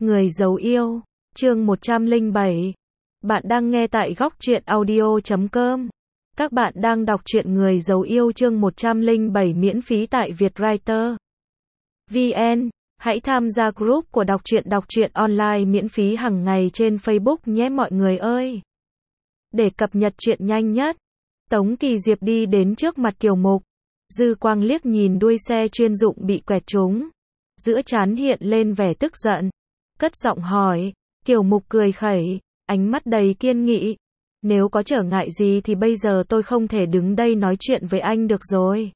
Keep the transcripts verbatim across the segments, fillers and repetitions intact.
Người giấu yêu, chương một trăm lẻ bảy. Bạn đang nghe tại góc truyện audio chấm com. Các bạn đang đọc truyện Người giấu yêu chương một trăm lẻ bảy miễn phí tại Vietwriter vê en. Hãy tham gia group của đọc truyện đọc truyện online miễn phí hàng ngày trên Facebook nhé mọi người ơi. Để cập nhật truyện nhanh nhất, Tống Kỳ Diệp đi đến trước mặt Kiều Mục. Dư quang liếc nhìn đuôi xe chuyên dụng bị quẹt trúng. Giữa trán hiện lên vẻ tức giận. Cất giọng hỏi. Kiều Mục cười khẩy, ánh mắt đầy kiên nghị. Nếu có trở ngại gì thì bây giờ tôi không thể đứng đây nói chuyện với anh được rồi.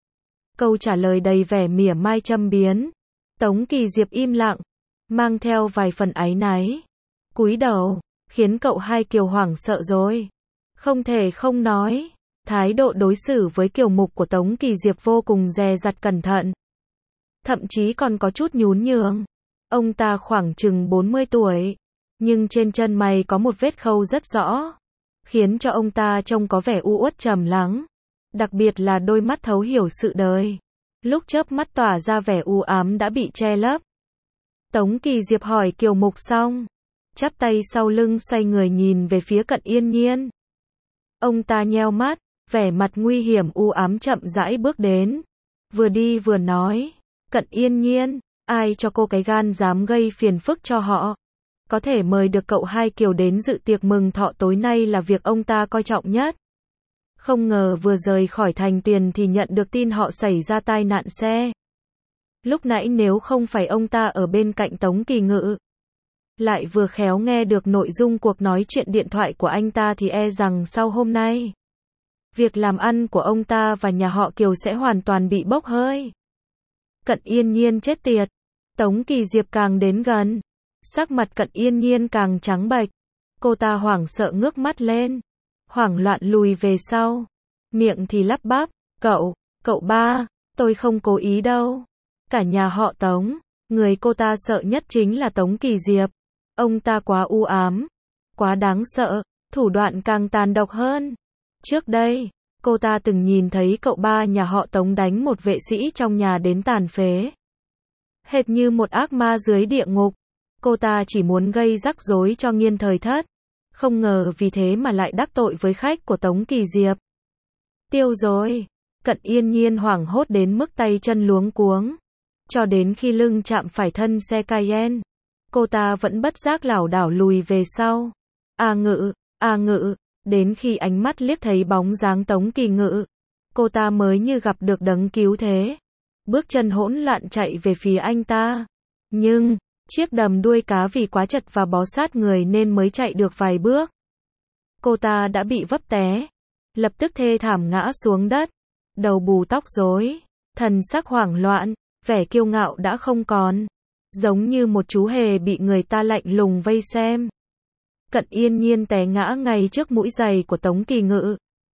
Câu trả lời đầy vẻ mỉa mai châm biếm. Tống Kỳ Diệp im lặng, mang theo vài phần áy náy. Cúi đầu, khiến cậu hai Kiều hoảng sợ rồi. Không thể không nói, thái độ đối xử với Kiều Mục của Tống Kỳ Diệp vô cùng dè dặt cẩn thận. Thậm chí còn có chút nhún nhường. Ông ta khoảng chừng bốn mươi tuổi, nhưng trên chân mày có một vết khâu rất rõ, khiến cho ông ta trông có vẻ u uất trầm lắng. Đặc biệt là đôi mắt thấu hiểu sự đời, lúc chớp mắt tỏa ra vẻ u ám đã bị che lấp. Tống Kỳ Diệp hỏi Kiều Mục xong, chắp tay sau lưng xoay người nhìn về phía Cận Yên Nhiên. Ông ta nheo mắt, vẻ mặt nguy hiểm u ám chậm rãi bước đến. Vừa đi vừa nói, Cận Yên Nhiên, ai cho cô cái gan dám gây phiền phức cho họ? Có thể mời được cậu hai Kiều đến dự tiệc mừng thọ tối nay là việc ông ta coi trọng nhất. Không ngờ vừa rời khỏi thành Tiền thì nhận được tin họ xảy ra tai nạn xe. Lúc nãy nếu không phải ông ta ở bên cạnh Tống Kỳ Ngự, lại vừa khéo nghe được nội dung cuộc nói chuyện điện thoại của anh ta thì e rằng sau hôm nay, việc làm ăn của ông ta và nhà họ Kiều sẽ hoàn toàn bị bốc hơi. Cận Yên Nhiên chết tiệt. Tống Kỳ Diệp càng đến gần, sắc mặt Cận Yên Nhiên càng trắng bệch. Cô ta hoảng sợ ngước mắt lên, hoảng loạn lùi về sau, miệng thì lắp bắp, cậu, cậu ba, tôi không cố ý đâu. Cả nhà họ Tống, người cô ta sợ nhất chính là Tống Kỳ Diệp. Ông ta quá u ám, quá đáng sợ, thủ đoạn càng tàn độc hơn. Trước đây, cô ta từng nhìn thấy cậu ba nhà họ Tống đánh một vệ sĩ trong nhà đến tàn phế. Hệt như một ác ma dưới địa ngục. Cô ta chỉ muốn gây rắc rối cho Nghiên Thời Thất. Không ngờ vì thế mà lại đắc tội với khách của Tống Kỳ Diệp. Tiêu rồi. Cận Yên Nhiên hoảng hốt đến mức tay chân luống cuống. Cho đến khi lưng chạm phải thân xe Cayenne, cô ta vẫn bất giác lảo đảo lùi về sau. A Ngự, A Ngự. Đến khi ánh mắt liếc thấy bóng dáng Tống Kỳ Ngự, cô ta mới như gặp được đấng cứu thế. Bước chân hỗn loạn chạy về phía anh ta. Nhưng, chiếc đầm đuôi cá vì quá chật và bó sát người nên mới chạy được vài bước. Cô ta đã bị vấp té. Lập tức thê thảm ngã xuống đất. Đầu bù tóc rối. Thần sắc hoảng loạn. Vẻ kiêu ngạo đã không còn. Giống như một chú hề bị người ta lạnh lùng vây xem. Cận Yên Nhiên té ngã ngay trước mũi giày của Tống Kỳ Ngự.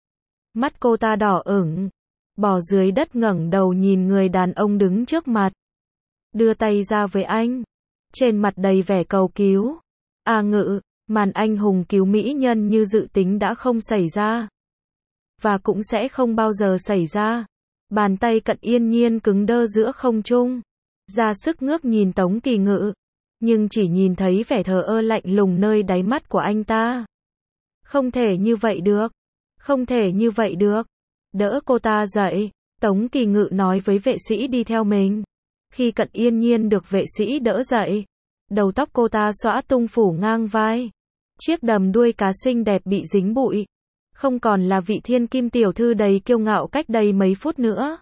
Mắt cô ta đỏ ửng, bò dưới đất ngẩng đầu nhìn người đàn ông đứng trước mặt. Đưa tay ra với anh, trên mặt đầy vẻ cầu cứu. A Ngự, màn anh hùng cứu mỹ nhân như dự tính đã không xảy ra. Và cũng sẽ không bao giờ xảy ra. Bàn tay Cận Yên Nhiên cứng đơ giữa không trung, ra sức ngước nhìn Tống Kỳ Ngự. Nhưng chỉ nhìn thấy vẻ thờ ơ lạnh lùng nơi đáy mắt của anh ta. Không thể như vậy được. Không thể như vậy được. Đỡ cô ta dậy. Tống Kỳ Ngự nói với vệ sĩ đi theo mình. Khi Cận Yên Nhiên được vệ sĩ đỡ dậy, đầu tóc cô ta xõa tung phủ ngang vai. Chiếc đầm đuôi cá xinh đẹp bị dính bụi. Không còn là vị thiên kim tiểu thư đầy kiêu ngạo cách đây mấy phút nữa.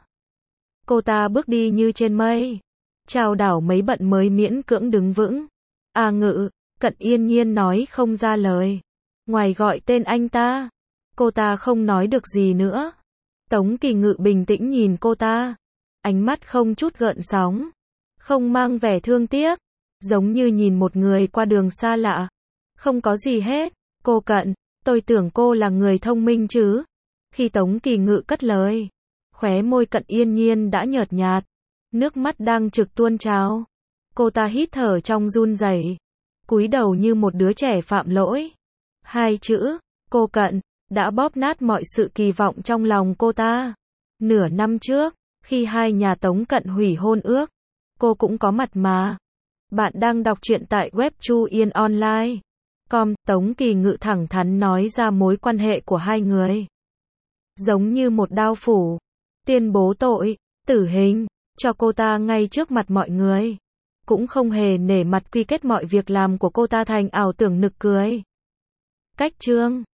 Cô ta bước đi như trên mây. Chào đảo mấy bận mới miễn cưỡng đứng vững. A Ngự, Cận Yên Nhiên nói không ra lời. Ngoài gọi tên anh ta, cô ta không nói được gì nữa. Tống Kỳ Ngự bình tĩnh nhìn cô ta. Ánh mắt không chút gợn sóng. Không mang vẻ thương tiếc. Giống như nhìn một người qua đường xa lạ. Không có gì hết. Cô Cận, tôi tưởng cô là người thông minh chứ. Khi Tống Kỳ Ngự cất lời, khóe môi Cận Yên Nhiên đã nhợt nhạt. Nước mắt đang trực tuôn trào. Cô ta hít thở trong run rẩy, cúi đầu như một đứa trẻ phạm lỗi. Hai chữ, cô Cận, đã bóp nát mọi sự kỳ vọng trong lòng cô ta. Nửa năm trước, khi hai nhà Tống Cận hủy hôn ước, cô cũng có mặt mà. Bạn đang đọc truyện tại web Chu Yên Online chấm com. Tống Kỳ Ngự thẳng thắn nói ra mối quan hệ của hai người. Giống như một đao phủ. Tuyên bố tội, tử hình, cho cô ta ngay trước mặt mọi người. Cũng không hề nể mặt quy kết mọi việc làm của cô ta thành ảo tưởng nực cười. Cách chương